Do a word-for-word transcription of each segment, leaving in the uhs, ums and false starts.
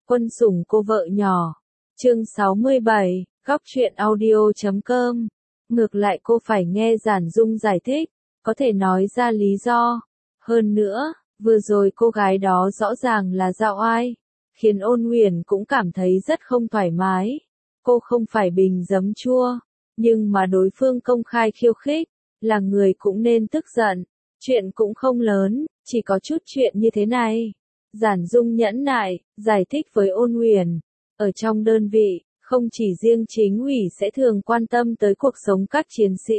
Quân sủng cô vợ nhỏ. Chương sáu mươi bảy, góc truyện audio chấm com. Ngược lại cô phải nghe Giản Dung giải thích, có thể nói ra lý do. Hơn nữa, vừa rồi cô gái đó rõ ràng là dạo ai, khiến Ôn Huyền cũng cảm thấy rất không thoải mái. Cô không phải bình giấm chua, nhưng mà đối phương công khai khiêu khích, là người cũng nên tức giận. Chuyện cũng không lớn, chỉ có chút chuyện như thế này. Giản Dung nhẫn nại, giải thích với Ôn Huyền. Ở trong đơn vị, không chỉ riêng chính ủy sẽ thường quan tâm tới cuộc sống các chiến sĩ.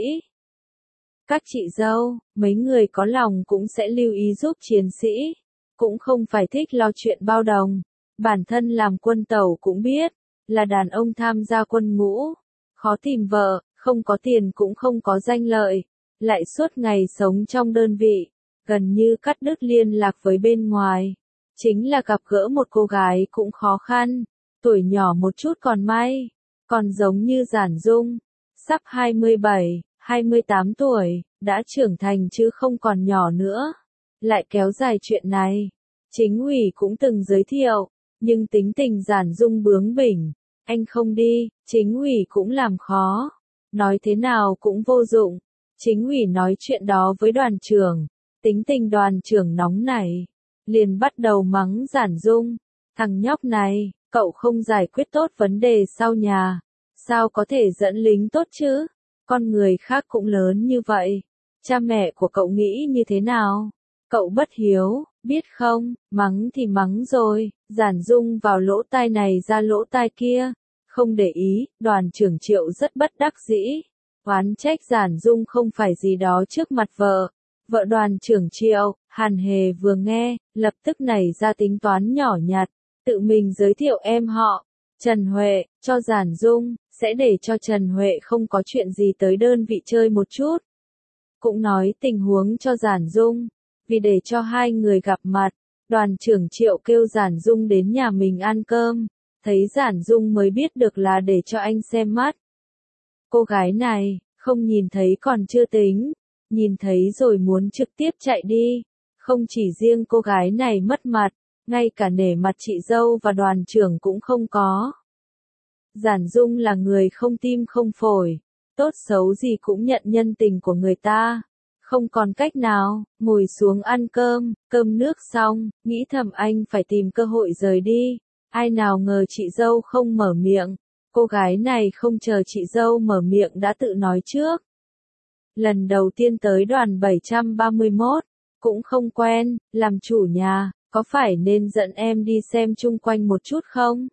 Các chị dâu, mấy người có lòng cũng sẽ lưu ý giúp chiến sĩ. Cũng không phải thích lo chuyện bao đồng. Bản thân làm quân tàu cũng biết, là đàn ông tham gia quân ngũ. Khó tìm vợ, không có tiền cũng không có danh lợi. Lại suốt ngày sống trong đơn vị, gần như cắt đứt liên lạc với bên ngoài. Chính là gặp gỡ một cô gái cũng khó khăn, tuổi nhỏ một chút còn may, còn giống như Giản Dung, sắp hai mươi bảy, hai mươi tám tuổi, đã trưởng thành chứ không còn nhỏ nữa. Lại kéo dài chuyện này, chính ủy cũng từng giới thiệu, nhưng tính tình Giản Dung bướng bỉnh, anh không đi, chính ủy cũng làm khó, nói thế nào cũng vô dụng. Chính ủy nói chuyện đó với đoàn trưởng, tính tình đoàn trưởng nóng nảy, liền bắt đầu mắng Giản Dung, thằng nhóc này, cậu không giải quyết tốt vấn đề sau nhà, sao có thể dẫn lính tốt chứ, con người khác cũng lớn như vậy, cha mẹ của cậu nghĩ như thế nào, cậu bất hiếu, biết không, mắng thì mắng rồi, Giản Dung vào lỗ tai này ra lỗ tai kia, không để ý, đoàn trưởng Triệu rất bất đắc dĩ. Oán trách Giản Dung không phải gì đó trước mặt vợ. Vợ đoàn trưởng Triệu, Hàn Hề vừa nghe, lập tức nảy ra tính toán nhỏ nhặt, tự mình giới thiệu em họ, Trần Huệ, cho Giản Dung, sẽ để cho Trần Huệ không có chuyện gì tới đơn vị chơi một chút. Cũng nói tình huống cho Giản Dung, vì để cho hai người gặp mặt, đoàn trưởng Triệu kêu Giản Dung đến nhà mình ăn cơm, thấy Giản Dung mới biết được là để cho anh xem mắt. Cô gái này, không nhìn thấy còn chưa tính, nhìn thấy rồi muốn trực tiếp chạy đi, không chỉ riêng cô gái này mất mặt, ngay cả nể mặt chị dâu và đoàn trưởng cũng không có. Giản Dung là người không tim không phổi, tốt xấu gì cũng nhận nhân tình của người ta, không còn cách nào, ngồi xuống ăn cơm, cơm nước xong, nghĩ thầm anh phải tìm cơ hội rời đi, ai nào ngờ chị dâu không mở miệng. Cô gái này không chờ chị dâu mở miệng đã tự nói trước. Lần đầu tiên tới đoàn bảy trăm ba mươi mốt, cũng không quen, làm chủ nhà, có phải nên dẫn em đi xem chung quanh một chút không?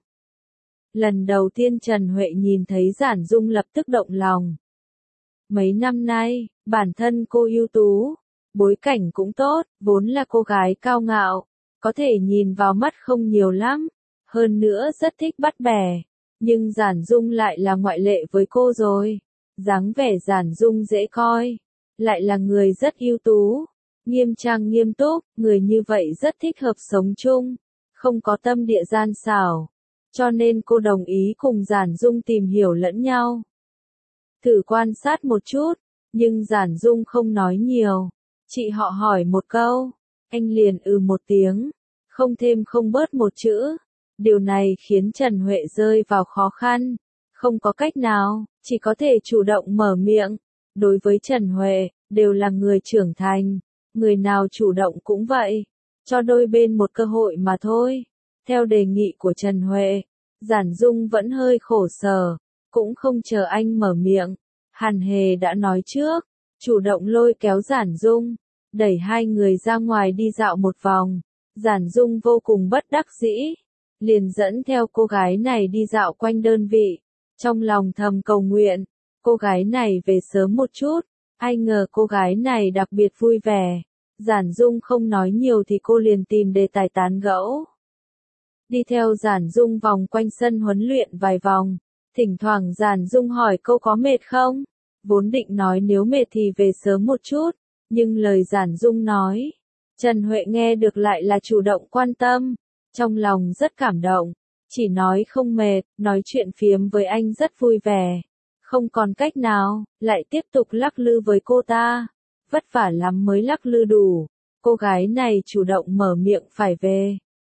Lần đầu tiên Trần Huệ nhìn thấy Giản Dung lập tức động lòng. Mấy năm nay, bản thân cô ưu tú, bối cảnh cũng tốt, vốn là cô gái cao ngạo, có thể nhìn vào mắt không nhiều lắm, hơn nữa rất thích bắt bẻ. Nhưng Giản Dung lại là ngoại lệ với cô rồi. Dáng vẻ Giản Dung dễ coi, lại là người rất ưu tú, nghiêm trang nghiêm túc, người như vậy rất thích hợp sống chung, không có tâm địa gian xảo, cho nên cô đồng ý cùng Giản Dung tìm hiểu lẫn nhau. Thử quan sát một chút, nhưng Giản Dung không nói nhiều, chị họ hỏi một câu, anh liền ừ một tiếng, không thêm không bớt một chữ. Điều này khiến Trần Huệ rơi vào khó khăn, không có cách nào, chỉ có thể chủ động mở miệng. Đối với Trần Huệ, đều là người trưởng thành, người nào chủ động cũng vậy, cho đôi bên một cơ hội mà thôi. Theo đề nghị của Trần Huệ, Giản Dung vẫn hơi khổ sở, cũng không chờ anh mở miệng. Hàn Hề đã nói trước, chủ động lôi kéo Giản Dung, đẩy hai người ra ngoài đi dạo một vòng. Giản Dung vô cùng bất đắc dĩ, liền dẫn theo cô gái này đi dạo quanh đơn vị, trong lòng thầm cầu nguyện, cô gái này về sớm một chút, ai ngờ cô gái này đặc biệt vui vẻ, Giản Dung không nói nhiều thì cô liền tìm đề tài tán gẫu. Đi theo Giản Dung vòng quanh sân huấn luyện vài vòng, thỉnh thoảng Giản Dung hỏi câu có mệt không, vốn định nói nếu mệt thì về sớm một chút, nhưng lời Giản Dung nói, Trần Huệ nghe được lại là chủ động quan tâm. Trong lòng rất cảm động, chỉ nói không mệt, nói chuyện phiếm với anh rất vui vẻ. Không còn cách nào, lại tiếp tục lắc lư với cô ta. Vất vả lắm mới lắc lư đủ. Cô gái này chủ động mở miệng phải về.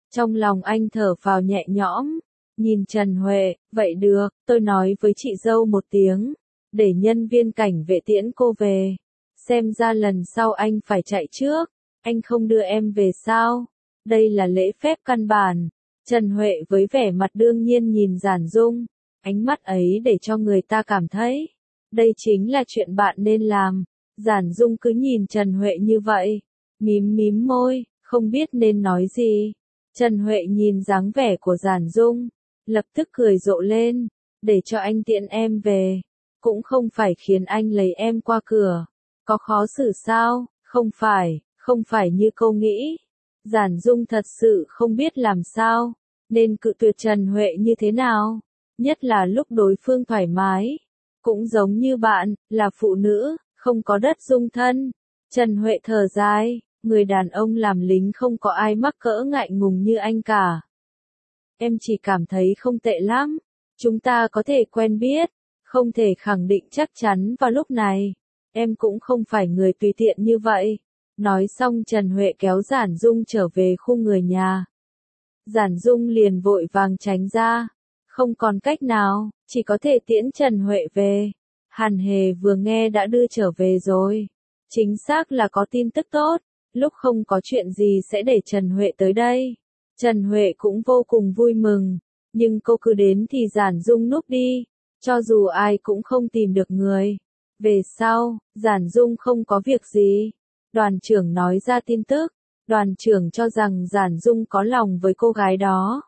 Trong lòng anh thở phào nhẹ nhõm, nhìn Trần Huệ, vậy được, tôi nói với chị dâu một tiếng, để nhân viên cảnh vệ tiễn cô về. Xem ra lần sau anh phải chạy trước, anh không đưa em về sao? Đây là lễ phép căn bản. Trần Huệ với vẻ mặt đương nhiên nhìn Giản Dung, ánh mắt ấy để cho người ta cảm thấy, đây chính là chuyện bạn nên làm. Giản Dung cứ nhìn Trần Huệ như vậy, mím mím môi, không biết nên nói gì. Trần Huệ nhìn dáng vẻ của Giản Dung, lập tức cười rộ lên, để cho anh tiễn em về, cũng không phải khiến anh lấy em qua cửa, có khó xử sao? Không phải, không phải như cô nghĩ. Giản Dung thật sự không biết làm sao, nên cự tuyệt Trần Huệ như thế nào, nhất là lúc đối phương thoải mái, cũng giống như bạn, là phụ nữ, không có đất dung thân. Trần Huệ thở dài, người đàn ông làm lính không có ai mắc cỡ ngại ngùng như anh cả. Em chỉ cảm thấy không tệ lắm, chúng ta có thể quen biết, không thể khẳng định chắc chắn vào lúc này, em cũng không phải người tùy tiện như vậy. Nói xong Trần Huệ kéo Giản Dung trở về khu người nhà. Giản Dung liền vội vàng tránh ra, không còn cách nào, chỉ có thể tiễn Trần Huệ về. Hàn Hề vừa nghe đã đưa trở về rồi, chính xác là có tin tức tốt, lúc không có chuyện gì sẽ để Trần Huệ tới đây. Trần Huệ cũng vô cùng vui mừng, nhưng cô cứ đến thì Giản Dung núp đi, cho dù ai cũng không tìm được người. Về sau, Giản Dung không có việc gì. Đoàn trưởng nói ra tin tức, đoàn trưởng cho rằng Giản Dung có lòng với cô gái đó.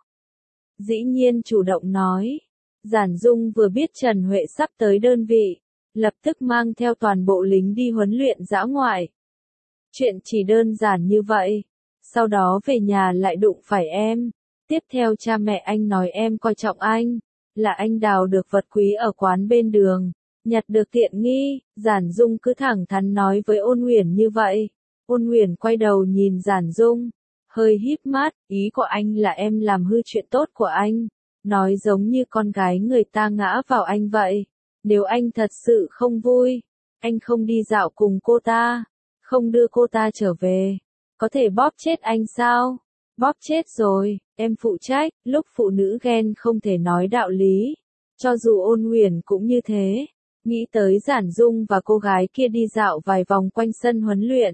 Dĩ nhiên chủ động nói, Giản Dung vừa biết Trần Huệ sắp tới đơn vị, lập tức mang theo toàn bộ lính đi huấn luyện dã ngoại. Chuyện chỉ đơn giản như vậy, sau đó về nhà lại đụng phải em, tiếp theo cha mẹ anh nói em coi trọng anh, là anh đào được vật quý ở quán bên đường. Nhặt được tiện nghi, Giản Dung cứ thẳng thắn nói với Ôn Huyền như vậy. Ôn Huyền quay đầu nhìn Giản Dung, hơi híp mắt, ý của anh là em làm hư chuyện tốt của anh, nói giống như con gái người ta ngã vào anh vậy. Nếu anh thật sự không vui, anh không đi dạo cùng cô ta, không đưa cô ta trở về, có thể bóp chết anh sao? Bóp chết rồi, em phụ trách, lúc phụ nữ ghen không thể nói đạo lý, cho dù Ôn Huyền cũng như thế. Nghĩ tới Giản Dung và cô gái kia đi dạo vài vòng quanh sân huấn luyện,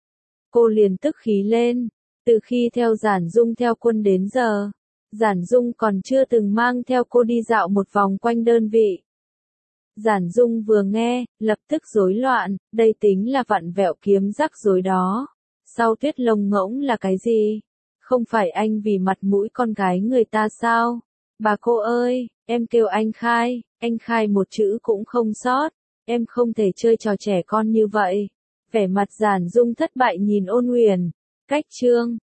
cô liền tức khí lên. Từ khi theo Giản Dung theo quân đến giờ, Giản Dung còn chưa từng mang theo cô đi dạo một vòng quanh đơn vị. Giản Dung vừa nghe, lập tức rối loạn, đây tính là vặn vẹo kiếm rắc rối đó. Sau tuyết lông ngỗng là cái gì? Không phải anh vì mặt mũi con gái người ta sao? Bà cô ơi, em kêu anh khai, anh khai một chữ cũng không sót, em không thể chơi trò trẻ con như vậy. Vẻ mặt Giản Dung thất bại nhìn Ôn Huyền, cách chương